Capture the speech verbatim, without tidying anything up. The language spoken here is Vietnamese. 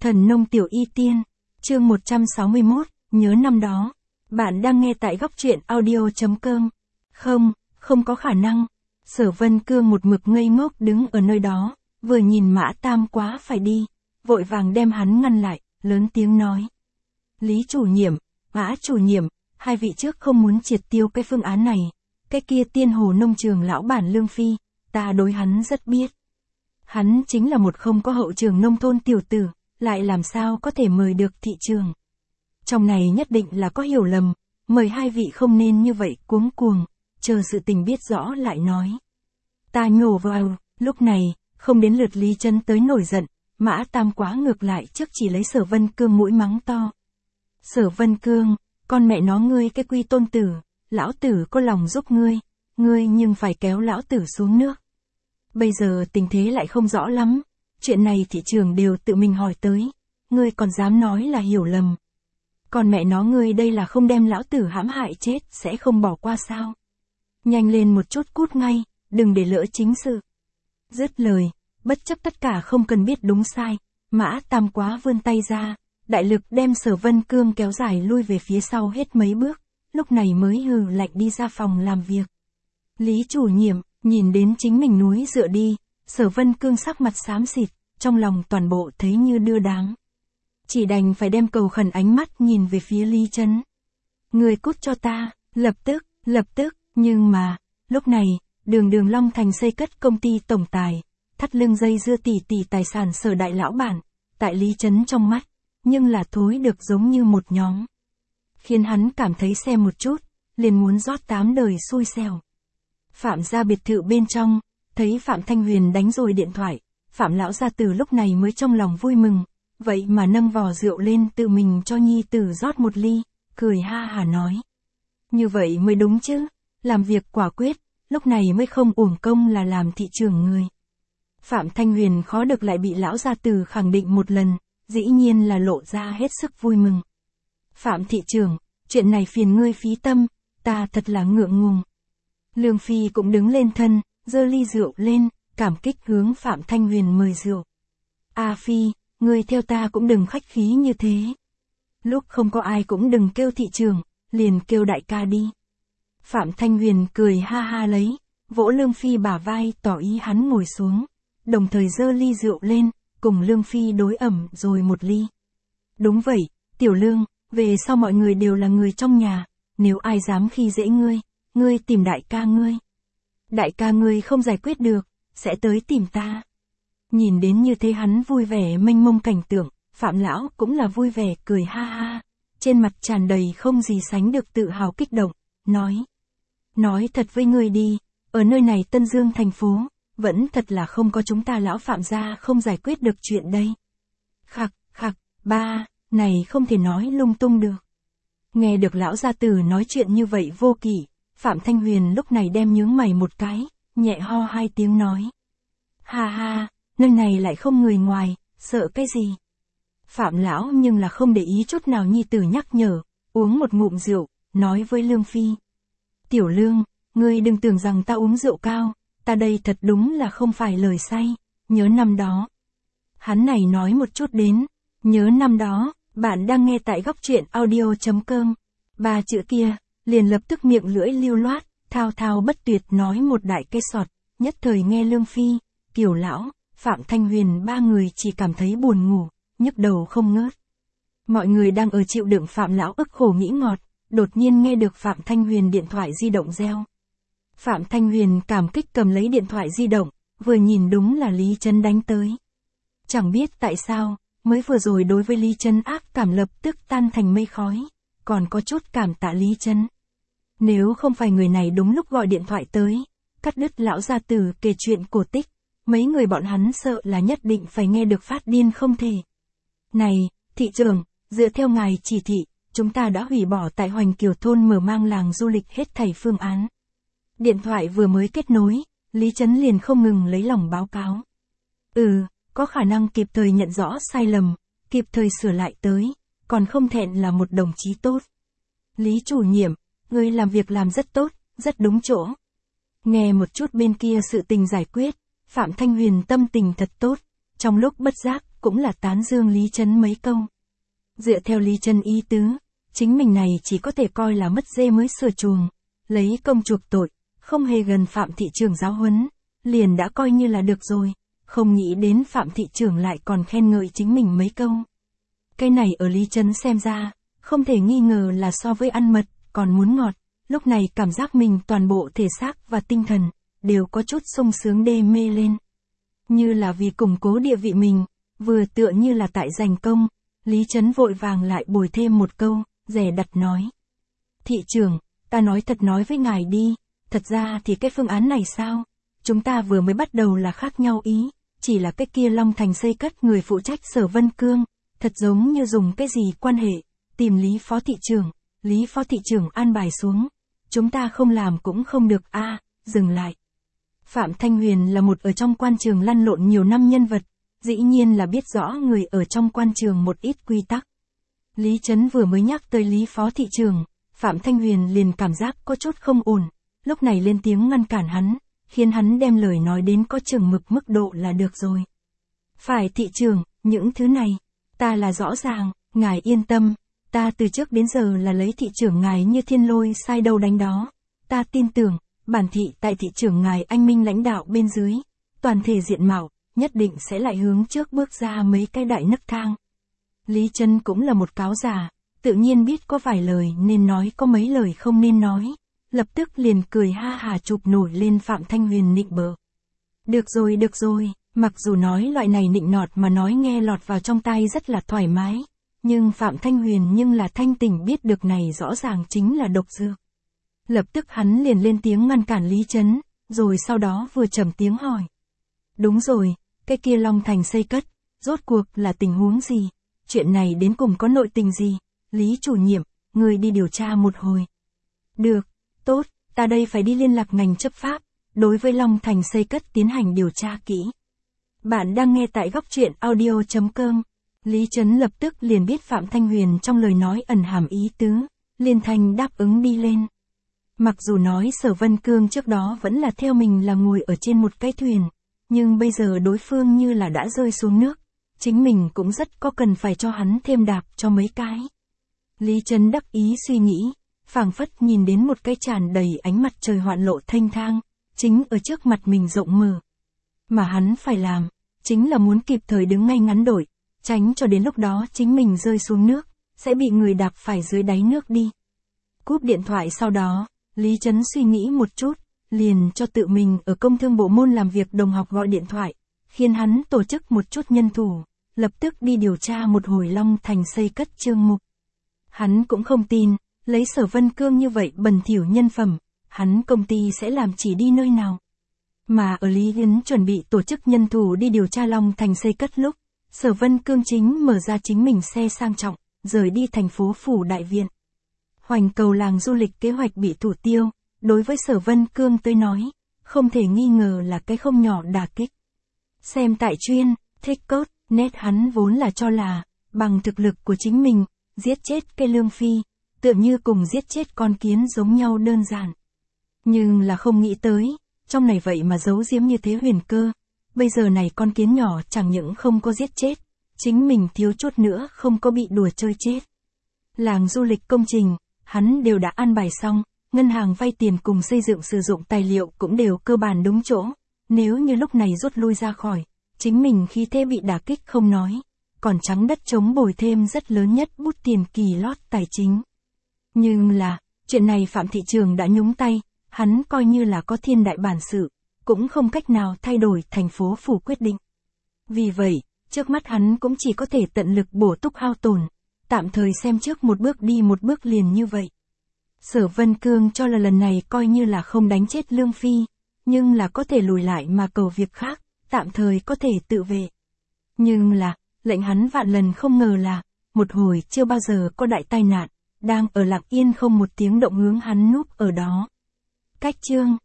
Thần nông tiểu y tiên, chương một trăm sáu mươi mốt, nhớ năm đó. Bạn đang nghe tại góc truyện audio.com. Không, không có khả năng. Sở Vân Cương một mực ngây ngốc đứng ở nơi đó, vừa nhìn Mã Tam Quá phải đi, vội vàng đem hắn ngăn lại, lớn tiếng nói. Lý chủ nhiệm, Mã chủ nhiệm, hai vị trước không muốn triệt tiêu cái phương án này. Cái kia tiên hồ nông trường lão bản Lương Phi, ta đối hắn rất biết. Hắn chính là một không có hậu trường nông thôn tiểu tử, lại làm sao có thể mời được thị trường. Trong này nhất định là có hiểu lầm, mời hai vị không nên như vậy cuống cuồng, chờ sự tình biết rõ lại nói. Ta nhổ vào, lúc này, không đến lượt Lý Trấn tới nổi giận, Mã Tam Quá ngược lại trước chỉ lấy Sở Vân Cương mũi mắng to. Sở Vân Cương, con mẹ nó ngươi cái quy tôn tử, lão tử có lòng giúp ngươi, ngươi nhưng phải kéo lão tử xuống nước. Bây giờ tình thế lại không rõ lắm, chuyện này thị trường đều tự mình hỏi tới, ngươi còn dám nói là hiểu lầm. Còn mẹ nó ngươi đây là không đem lão tử hãm hại chết sẽ không bỏ qua sao. Nhanh lên một chút cút ngay, đừng để lỡ chính sự. Dứt lời, bất chấp tất cả không cần biết đúng sai, Mã Tam Quá vươn tay ra, đại lực đem Sở Vân Cương kéo dài lui về phía sau hết mấy bước, lúc này mới hừ lạnh đi ra phòng làm việc. Lý chủ nhiệm, nhìn đến chính mình núi dựa đi, Sở Vân Cương sắc mặt xám xịt, trong lòng toàn bộ thấy như đưa đáng. Chỉ đành phải đem cầu khẩn ánh mắt nhìn về phía Lý Trấn. Người cút cho ta, lập tức, lập tức, nhưng mà, lúc này, đường đường Long Thành xây cất công ty tổng tài, thắt lưng dây dưa tỷ tỷ tài sản Sở đại lão bản, tại Lý Trấn trong mắt, nhưng là thối được giống như một nhóm. Khiến hắn cảm thấy xem một chút, liền muốn rót tám đời xui xẻo. Phạm gia biệt thự bên trong, thấy Phạm Thanh Huyền đánh rồi điện thoại, Phạm lão gia tử lúc này mới trong lòng vui mừng, vậy mà nâng vò rượu lên tự mình cho nhi tử rót một ly, cười ha hả nói. Như vậy mới đúng chứ, làm việc quả quyết, lúc này mới không uổng công là làm thị trường người. Phạm Thanh Huyền khó được lại bị lão gia tử khẳng định một lần, dĩ nhiên là lộ ra hết sức vui mừng. Phạm thị trưởng, chuyện này phiền ngươi phí tâm, ta thật là ngượng ngùng. Lương Phi cũng đứng lên thân, giơ ly rượu lên, cảm kích hướng Phạm Thanh Huyền mời rượu. A Phi, ngươi theo ta cũng đừng khách khí như thế. Lúc không có ai cũng đừng kêu thị trường, liền kêu đại ca đi. Phạm Thanh Huyền cười ha ha lấy, vỗ Lương Phi bả vai tỏ ý hắn ngồi xuống, đồng thời giơ ly rượu lên, cùng Lương Phi đối ẩm rồi một ly. Đúng vậy, Tiểu Lương, về sau mọi người đều là người trong nhà, nếu ai dám khi dễ ngươi, ngươi tìm đại ca ngươi. Đại ca ngươi không giải quyết được, sẽ tới tìm ta. Nhìn đến như thế hắn vui vẻ mênh mông cảnh tượng, Phạm lão cũng là vui vẻ cười ha ha, trên mặt tràn đầy không gì sánh được tự hào kích động, nói. Nói thật với ngươi đi, ở nơi này Tân Dương thành phố, vẫn thật là không có chúng ta lão Phạm gia không giải quyết được chuyện đây. Khặc, khặc, ba, này không thể nói lung tung được. Nghe được lão gia tử nói chuyện như vậy vô kỷ, Phạm Thanh Huyền lúc này đem nhướng mày một cái, nhẹ ho hai tiếng nói. Ha ha, nơi này lại không người ngoài, sợ cái gì? Phạm lão nhưng là không để ý chút nào nhi tử nhắc nhở, uống một ngụm rượu, nói với Lương Phi. Tiểu Lương, ngươi đừng tưởng rằng ta uống rượu cao, ta đây thật đúng là không phải lời say, nhớ năm đó. Hắn này nói một chút đến, nhớ năm đó, bạn đang nghe tại góc truyện audio.com. Ba chữ kia, liền lập tức miệng lưỡi lưu loát, thao thao bất tuyệt nói một đại cây sọt, nhất thời nghe Lương Phi, Kiều lão, Phạm Thanh Huyền ba người chỉ cảm thấy buồn ngủ, nhức đầu không ngớt. Mọi người đang ở chịu đựng Phạm lão ức khổ nghĩ ngọt, đột nhiên nghe được Phạm Thanh Huyền điện thoại di động reo. Phạm Thanh Huyền cảm kích cầm lấy điện thoại di động, vừa nhìn đúng là Lý Trấn đánh tới. Chẳng biết tại sao, mới vừa rồi đối với Lý Trấn ác cảm lập tức tan thành mây khói, còn có chút cảm tạ Lý Trấn. Nếu không phải người này đúng lúc gọi điện thoại tới, cắt đứt lão gia tử kể chuyện cổ tích, mấy người bọn hắn sợ là nhất định phải nghe được phát điên không thể. Này, thị trưởng, dựa theo ngài chỉ thị, chúng ta đã hủy bỏ tại Hoành Kiều thôn mở mang làng du lịch hết thảy phương án. Điện thoại vừa mới kết nối, Lý Trấn liền không ngừng lấy lòng báo cáo. Ừ, có khả năng kịp thời nhận rõ sai lầm, kịp thời sửa lại tới, còn không thẹn là một đồng chí tốt. Lý chủ nhiệm, ngươi làm việc làm rất tốt, rất đúng chỗ. Nghe một chút bên kia sự tình giải quyết, Phạm Thanh Huyền tâm tình thật tốt, trong lúc bất giác, cũng là tán dương Lý Trấn mấy câu. Dựa theo Lý Trấn ý tứ, chính mình này chỉ có thể coi là mất dê mới sửa chuồng, lấy công chuộc tội, không hề gần Phạm thị trưởng giáo huấn, liền đã coi như là được rồi, không nghĩ đến Phạm thị trưởng lại còn khen ngợi chính mình mấy câu. Cái này ở Lý Trấn xem ra, không thể nghi ngờ là so với ăn mật, còn muốn ngọt, lúc này cảm giác mình toàn bộ thể xác và tinh thần, đều có chút sung sướng đê mê lên. Như là vì củng cố địa vị mình, vừa tựa như là tại giành công, Lý Trấn vội vàng lại bồi thêm một câu, dè đặt nói. Thị trưởng, ta nói thật nói với ngài đi, thật ra thì cái phương án này sao? Chúng ta vừa mới bắt đầu là khác nhau ý, chỉ là cái kia Long Thành xây cất người phụ trách Sở Vân Cương, thật giống như dùng cái gì quan hệ, tìm Lý Phó Thị trưởng, Lý Phó Thị trưởng an bài xuống. Chúng ta không làm cũng không được a à, dừng lại. Phạm Thanh Huyền là một ở trong quan trường lăn lộn nhiều năm nhân vật, dĩ nhiên là biết rõ người ở trong quan trường một ít quy tắc. Lý Trấn vừa mới nhắc tới Lý Phó Thị trưởng, Phạm Thanh Huyền liền cảm giác có chút không ổn, lúc này lên tiếng ngăn cản hắn, khiến hắn đem lời nói đến có chừng mực mức độ là được rồi. Phải thị trưởng, những thứ này, ta là rõ ràng, ngài yên tâm, ta từ trước đến giờ là lấy thị trưởng ngài như thiên lôi sai đâu đánh đó, ta tin tưởng, bản thị tại thị trưởng ngài anh minh lãnh đạo bên dưới, toàn thể diện mạo, nhất định sẽ lại hướng trước bước ra mấy cái đại nấc thang. Lý Trấn cũng là một cáo già, tự nhiên biết có vài lời nên nói có mấy lời không nên nói, lập tức liền cười ha hà chụp nổi lên Phạm Thanh Huyền nịnh bợ. Được rồi được rồi, mặc dù nói loại này nịnh nọt mà nói nghe lọt vào trong tai rất là thoải mái, nhưng Phạm Thanh Huyền nhưng là thanh tỉnh biết được này rõ ràng chính là độc dược. Lập tức hắn liền lên tiếng ngăn cản Lý Trấn, rồi sau đó vừa trầm tiếng hỏi. Đúng rồi, cái kia Long Thành xây cất, rốt cuộc là tình huống gì? Chuyện này đến cùng có nội tình gì? Lý chủ nhiệm, người đi điều tra một hồi. Được, tốt, ta đây phải đi liên lạc ngành chấp pháp, đối với Long Thành xây cất tiến hành điều tra kỹ. Bạn đang nghe tại góc truyện audio chấm com. Lý Trấn lập tức liền biết Phạm Thanh Huyền trong lời nói ẩn hàm ý tứ, liền thành đáp ứng đi lên. Mặc dù nói Sở Vân Cương trước đó vẫn là theo mình là ngồi ở trên một cái thuyền, nhưng bây giờ đối phương như là đã rơi xuống nước, chính mình cũng rất có cần phải cho hắn thêm đạp cho mấy cái. Lý Trấn đắc ý suy nghĩ, phảng phất nhìn đến một cái tràn đầy ánh mặt trời hoạn lộ thênh thang, chính ở trước mặt mình rộng mở. Mà hắn phải làm, chính là muốn kịp thời đứng ngay ngắn đổi, tránh cho đến lúc đó chính mình rơi xuống nước, sẽ bị người đạp phải dưới đáy nước đi. Cúp điện thoại sau đó, Lý Trấn suy nghĩ một chút, liền cho tự mình ở công thương bộ môn làm việc đồng học gọi điện thoại, khiến hắn tổ chức một chút nhân thủ, lập tức đi điều tra một hồi Long Thành xây cất chương mục. Hắn cũng không tin, lấy Sở Vân Cương như vậy bẩn thỉu nhân phẩm, hắn công ty sẽ làm chỉ đi nơi nào. Mà ở Lý Yến chuẩn bị tổ chức nhân thủ đi điều tra Long Thành xây cất lúc, Sở Vân Cương chính mở ra chính mình xe sang trọng, rời đi thành phố Phủ Đại Viện. Hoành cầu làng du lịch kế hoạch bị thủ tiêu, đối với Sở Vân Cương tới nói, không thể nghi ngờ là cái không nhỏ đả kích. Xem tại chuyên, thích cốt, nét hắn vốn là cho là, bằng thực lực của chính mình, giết chết cây Lương Phi, tựa như cùng giết chết con kiến giống nhau đơn giản. Nhưng là không nghĩ tới, trong này vậy mà giấu giếm như thế huyền cơ, bây giờ này con kiến nhỏ chẳng những không có giết chết, chính mình thiếu chút nữa không có bị đùa chơi chết. Làng du lịch công trình, hắn đều đã an bài xong, ngân hàng vay tiền cùng xây dựng sử dụng tài liệu cũng đều cơ bản đúng chỗ, nếu như lúc này rút lui ra khỏi, chính mình khi thế bị đả kích không nói, còn trắng đất chống bồi thêm rất lớn nhất bút tiền kỳ lót tài chính. Nhưng là, chuyện này Phạm thị trường đã nhúng tay, hắn coi như là có thiên đại bản sự, cũng không cách nào thay đổi thành phố Phủ quyết định. Vì vậy, trước mắt hắn cũng chỉ có thể tận lực bổ túc hao tổn, tạm thời xem trước một bước đi một bước liền như vậy. Sở Vân Cương cho là lần này coi như là không đánh chết Lương Phi, nhưng là có thể lùi lại mà cầu việc khác, tạm thời có thể tự vệ. Nhưng là, lệnh hắn vạn lần không ngờ là, một hồi chưa bao giờ có đại tai nạn, đang ở lặng yên không một tiếng động hướng hắn núp ở đó. Cách chương